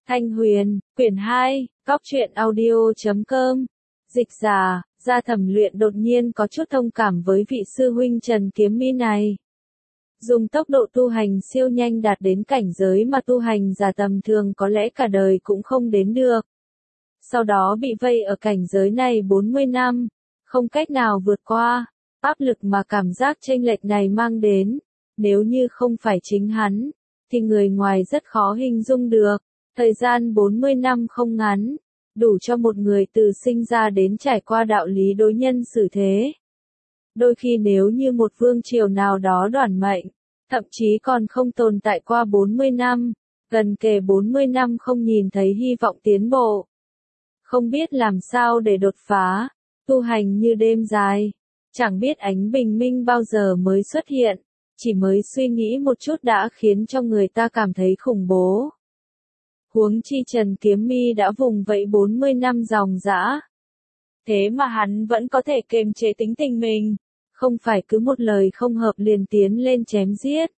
Thanh Huyền, quyển 2, góc truyện audio.com. Dịch giả, Gia Thẩm Luyện đột nhiên có chút thông cảm với vị sư huynh Trần Kiếm Mi này. Dùng tốc độ tu hành siêu nhanh đạt đến cảnh giới mà tu hành giả tầm thường có lẽ cả đời cũng không đến được. Sau đó bị vây ở cảnh giới này 40 năm, không cách nào vượt qua, áp lực mà cảm giác chênh lệch này mang đến, nếu như không phải chính hắn, thì người ngoài rất khó hình dung được. Thời gian 40 năm không ngắn, đủ cho một người từ sinh ra đến trải qua đạo lý đối nhân xử thế. Đôi khi nếu như một vương triều nào đó đoản mệnh, thậm chí còn không tồn tại qua 40 năm, gần kề 40 năm không nhìn thấy hy vọng tiến bộ. Không biết làm sao để đột phá, tu hành như đêm dài, chẳng biết ánh bình minh bao giờ mới xuất hiện, chỉ mới suy nghĩ một chút đã khiến cho người ta cảm thấy khủng bố. Huống chi Trần Kiếm Mi đã vùng vẫy 40 năm dòng dã. Thế mà hắn vẫn có thể kiềm chế tính tình mình, không phải cứ một lời không hợp liền tiến lên chém giết.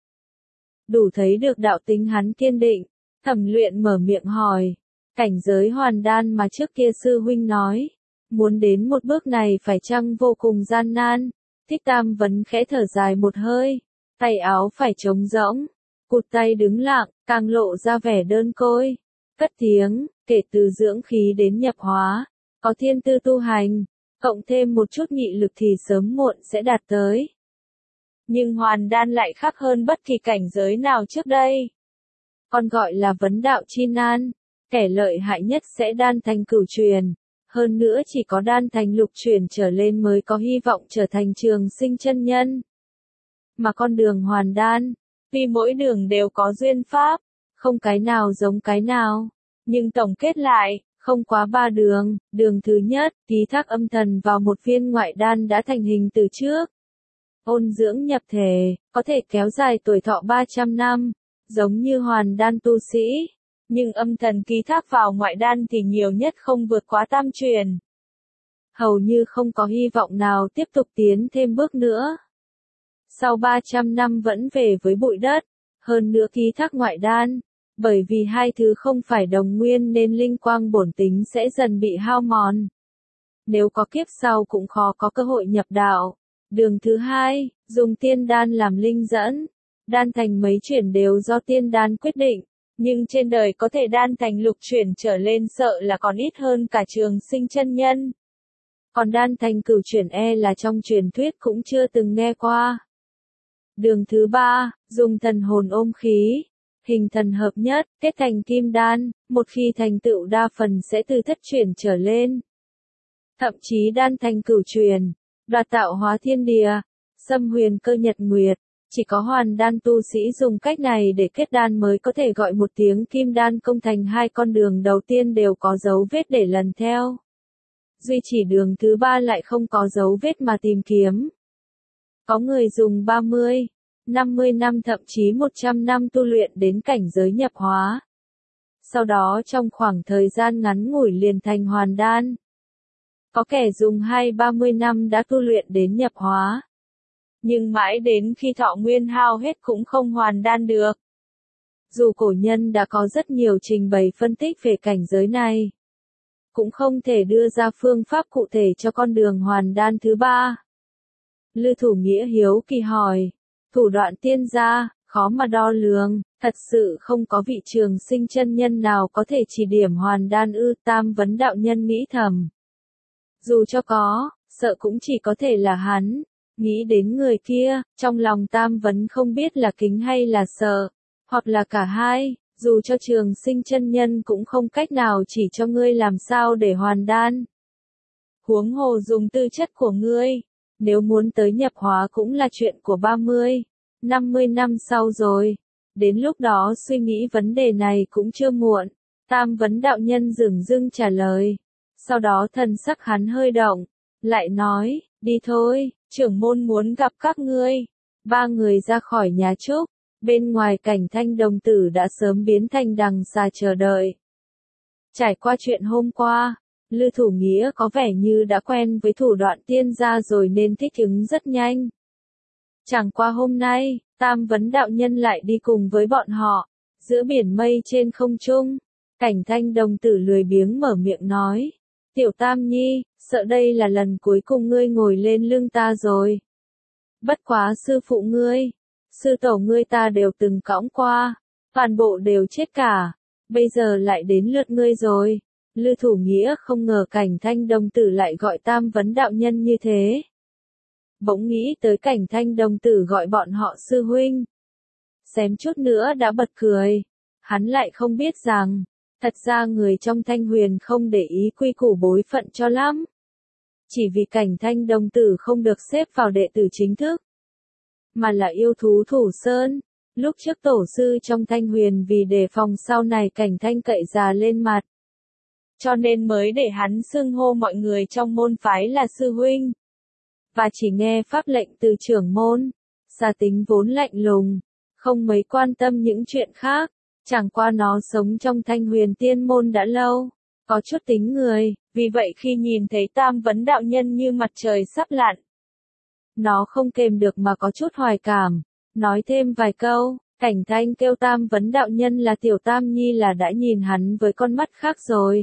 Đủ thấy được đạo tính hắn kiên định. Thẩm Luyện mở miệng hỏi, cảnh giới hoàn đan mà trước kia sư huynh nói, muốn đến một bước này phải chăng vô cùng gian nan? Thích Tam Vấn khẽ thở dài một hơi, tay áo phải trống rỗng, cụt tay đứng lặng, càng lộ ra vẻ đơn côi. Cất tiếng, kể từ dưỡng khí đến nhập hóa, có thiên tư tu hành, cộng thêm một chút nghị lực thì sớm muộn sẽ đạt tới. Nhưng hoàn đan lại khác hơn bất kỳ cảnh giới nào trước đây. Còn gọi là vấn đạo chi nan, kẻ lợi hại nhất sẽ đan thành cửu truyền, hơn nữa chỉ có đan thành lục truyền trở lên mới có hy vọng trở thành trường sinh chân nhân. Mà con đường hoàn đan, vì mỗi đường đều có duyên pháp, không cái nào giống cái nào, nhưng tổng kết lại, không quá 3 đường. Đường thứ nhất, ký thác âm thần vào một viên ngoại đan đã thành hình từ trước. Ôn dưỡng nhập thể, có thể kéo dài tuổi thọ 300 năm, giống như hoàn đan tu sĩ. Nhưng âm thần ký thác vào ngoại đan thì nhiều nhất không vượt quá tam truyền. Hầu như không có hy vọng nào tiếp tục tiến thêm bước nữa. Sau 300 năm vẫn về với bụi đất, hơn nữa ký thác ngoại đan. Bởi vì hai thứ không phải đồng nguyên nên linh quang bổn tính sẽ dần bị hao mòn. Nếu có kiếp sau cũng khó có cơ hội nhập đạo. Đường thứ hai, dùng tiên đan làm linh dẫn. Đan thành mấy chuyển đều do tiên đan quyết định. Nhưng trên đời có thể đan thành lục chuyển trở lên sợ là còn ít hơn cả trường sinh chân nhân. Còn đan thành cửu chuyển là trong truyền thuyết cũng chưa từng nghe qua. Đường thứ ba, dùng thần hồn ôm khí. Hình thần hợp nhất, kết thành kim đan, một khi thành tựu đa phần sẽ từ thất chuyển trở lên. Thậm chí đan thành cửu truyền, đoạt tạo hóa thiên địa, xâm huyền cơ nhật nguyệt, chỉ có hoàn đan tu sĩ dùng cách này để kết đan mới có thể gọi một tiếng kim đan công thành. Hai con đường đầu tiên đều có dấu vết để lần theo. Duy chỉ đường thứ ba lại không có dấu vết mà tìm kiếm. Có người dùng 30, 50 năm thậm chí 100 năm tu luyện đến cảnh giới nhập hóa. Sau đó trong khoảng thời gian ngắn ngủi liền thành hoàn đan. Có kẻ dùng 20-30 năm đã tu luyện đến nhập hóa. Nhưng mãi đến khi thọ nguyên hao hết cũng không hoàn đan được. Dù cổ nhân đã có rất nhiều trình bày phân tích về cảnh giới này, cũng không thể đưa ra phương pháp cụ thể cho con đường hoàn đan thứ ba. Lư Thủ Nghĩa hiếu kỳ hỏi. Thủ đoạn tiên gia, khó mà đo lường, thật sự không có vị trường sinh chân nhân nào có thể chỉ điểm hoàn đan ư? Tam Vấn đạo nhân nghĩ thầm. Dù cho có, sợ cũng chỉ có thể là hắn. Nghĩ đến người kia, trong lòng Tam Vấn không biết là kính hay là sợ, hoặc là cả hai, dù cho trường sinh chân nhân cũng không cách nào chỉ cho ngươi làm sao để hoàn đan. Huống hồ dùng tư chất của ngươi. Nếu muốn tới nhập hóa cũng là chuyện của 30, 50 năm sau rồi. Đến lúc đó suy nghĩ vấn đề này cũng chưa muộn. Tam Vấn đạo nhân dửng dưng trả lời. Sau đó thần sắc hắn hơi động. Lại nói, đi thôi, trưởng môn muốn gặp các ngươi. Ba người ra khỏi nhà trúc. Bên ngoài cảnh Thanh đồng tử đã sớm biến thành đằng xà chờ đợi. Trải qua chuyện hôm qua, Lư Thủ Nghĩa có vẻ như đã quen với thủ đoạn tiên gia rồi nên thích ứng rất nhanh. Chẳng qua hôm nay, Tam Vấn đạo nhân lại đi cùng với bọn họ, giữa biển mây trên không trung, Cảnh Thanh đồng tử lười biếng mở miệng nói. Tiểu Tam Nhi, sợ đây là lần cuối cùng ngươi ngồi lên lưng ta rồi. Bất quá sư phụ ngươi, sư tổ ngươi ta đều từng cõng qua, toàn bộ đều chết cả, bây giờ lại đến lượt ngươi rồi. Lư Thủ Nghĩa không ngờ Cảnh Thanh đồng tử lại gọi Tam Vấn đạo nhân như thế. Bỗng nghĩ tới Cảnh Thanh đồng tử gọi bọn họ sư huynh. Xém chút nữa đã bật cười. Hắn lại không biết rằng, thật ra người trong Thanh Huyền không để ý quy củ bối phận cho lắm. Chỉ vì Cảnh Thanh đồng tử không được xếp vào đệ tử chính thức, mà là yêu thú Thủ Sơn. Lúc trước tổ sư trong Thanh Huyền vì đề phòng sau này Cảnh Thanh cậy già lên mặt, cho nên mới để hắn xưng hô mọi người trong môn phái là sư huynh. Và chỉ nghe pháp lệnh từ trưởng môn. Gia tính vốn lạnh lùng, không mấy quan tâm những chuyện khác. Chẳng qua nó sống trong Thanh Huyền Tiên môn đã lâu, có chút tính người, vì vậy khi nhìn thấy Tam Vấn đạo nhân như mặt trời sắp lặn, nó không kềm được mà có chút hoài cảm, nói thêm vài câu. Cảnh Thanh kêu Tam Vấn đạo nhân là Tiểu Tam Nhi là đã nhìn hắn với con mắt khác rồi.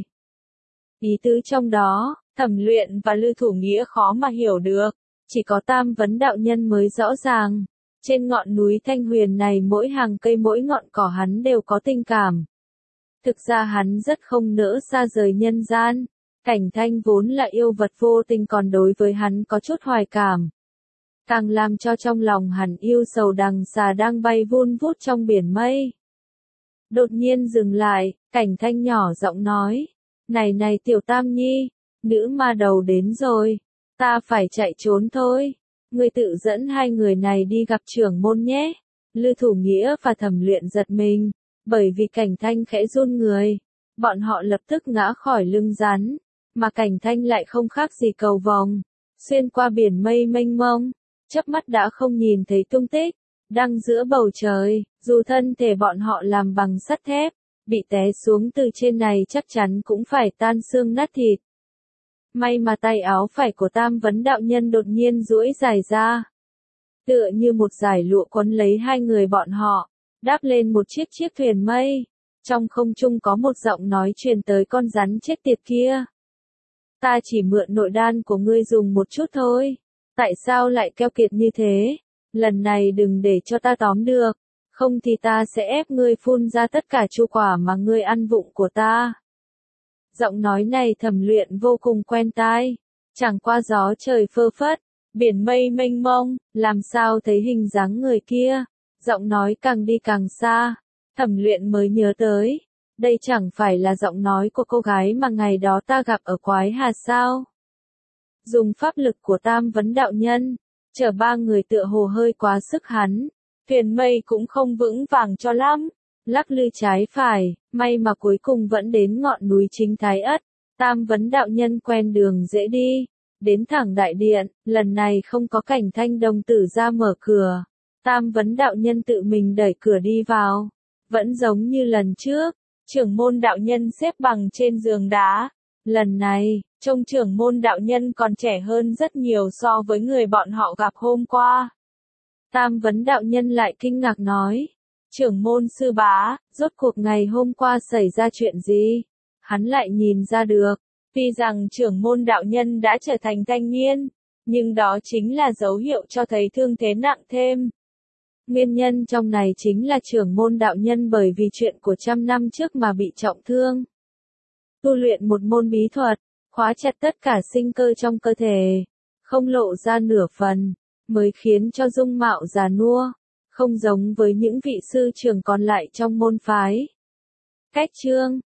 Ý tứ trong đó, Thẩm Luyện và Lư Thủ Nghĩa khó mà hiểu được, chỉ có Tam Vấn đạo nhân mới rõ ràng. Trên ngọn núi Thanh Huyền này mỗi hàng cây mỗi ngọn cỏ hắn đều có tình cảm. Thực ra hắn rất không nỡ xa rời nhân gian. Cảnh Thanh vốn là yêu vật vô tình còn đối với hắn có chút hoài cảm. Càng làm cho trong lòng hắn yêu sầu đằng xà đang bay vun vút trong biển mây. Đột nhiên dừng lại, Cảnh Thanh nhỏ giọng nói. Này Tiểu Tam Nhi, nữ ma đầu đến rồi. Ta phải chạy trốn thôi. Ngươi tự dẫn hai người này đi gặp trưởng môn nhé. Lư Thủ Nghĩa và Thẩm Luyện giật mình, bởi vì Cảnh Thanh khẽ run người. Bọn họ lập tức ngã khỏi lưng rắn, mà Cảnh Thanh lại không khác gì cầu vồng, xuyên qua biển mây mênh mông, chớp mắt đã không nhìn thấy tung tích. Đang giữa bầu trời, dù thân thể bọn họ làm bằng sắt thép, bị té xuống từ trên này chắc chắn cũng phải tan xương nát thịt. May mà tay áo phải của Tam Vấn đạo nhân đột nhiên duỗi dài ra, tựa như một dải lụa quấn lấy hai người bọn họ, đáp lên một chiếc thuyền mây. Trong không trung có một giọng nói truyền tới con rắn chết tiệt kia. Ta chỉ mượn nội đan của ngươi dùng một chút thôi. Tại sao lại keo kiệt như thế? Lần này đừng để cho ta tóm được, không thì ta sẽ ép ngươi phun ra tất cả chu quả mà ngươi ăn vụng của ta. Giọng nói này Thẩm Luyện vô cùng quen tai, chẳng qua gió trời phơ phất, biển mây mênh mông, làm sao thấy hình dáng người kia. Giọng nói càng đi càng xa, Thẩm Luyện mới nhớ tới, đây chẳng phải là giọng nói của cô gái mà ngày đó ta gặp ở Quái Hà sao? Dùng pháp lực của Tam Vấn đạo nhân, chở ba người tựa hồ hơi quá sức hắn, thuyền mây cũng không vững vàng cho lắm. Lắc lư trái phải, may mà cuối cùng vẫn đến ngọn núi chính Thái Ất. Tam Vấn đạo nhân quen đường dễ đi, đến thẳng đại điện, lần này không có Cảnh Thanh đồng tử ra mở cửa. Tam Vấn đạo nhân tự mình đẩy cửa đi vào, vẫn giống như lần trước, trưởng môn đạo nhân xếp bằng trên giường đá. Lần này, trông trưởng môn đạo nhân còn trẻ hơn rất nhiều so với người bọn họ gặp hôm qua. Tam Vấn đạo nhân lại kinh ngạc nói. Trưởng môn sư bá, rốt cuộc ngày hôm qua xảy ra chuyện gì? Hắn lại nhìn ra được, tuy rằng trưởng môn đạo nhân đã trở thành thanh niên, nhưng đó chính là dấu hiệu cho thấy thương thế nặng thêm. Nguyên nhân trong này chính là trưởng môn đạo nhân bởi vì chuyện của 100 năm trước mà bị trọng thương. Tu luyện một môn bí thuật, khóa chặt tất cả sinh cơ trong cơ thể, không lộ ra nửa phần, mới khiến cho dung mạo già nua, không giống với những vị sư trưởng còn lại trong môn phái. Cách chương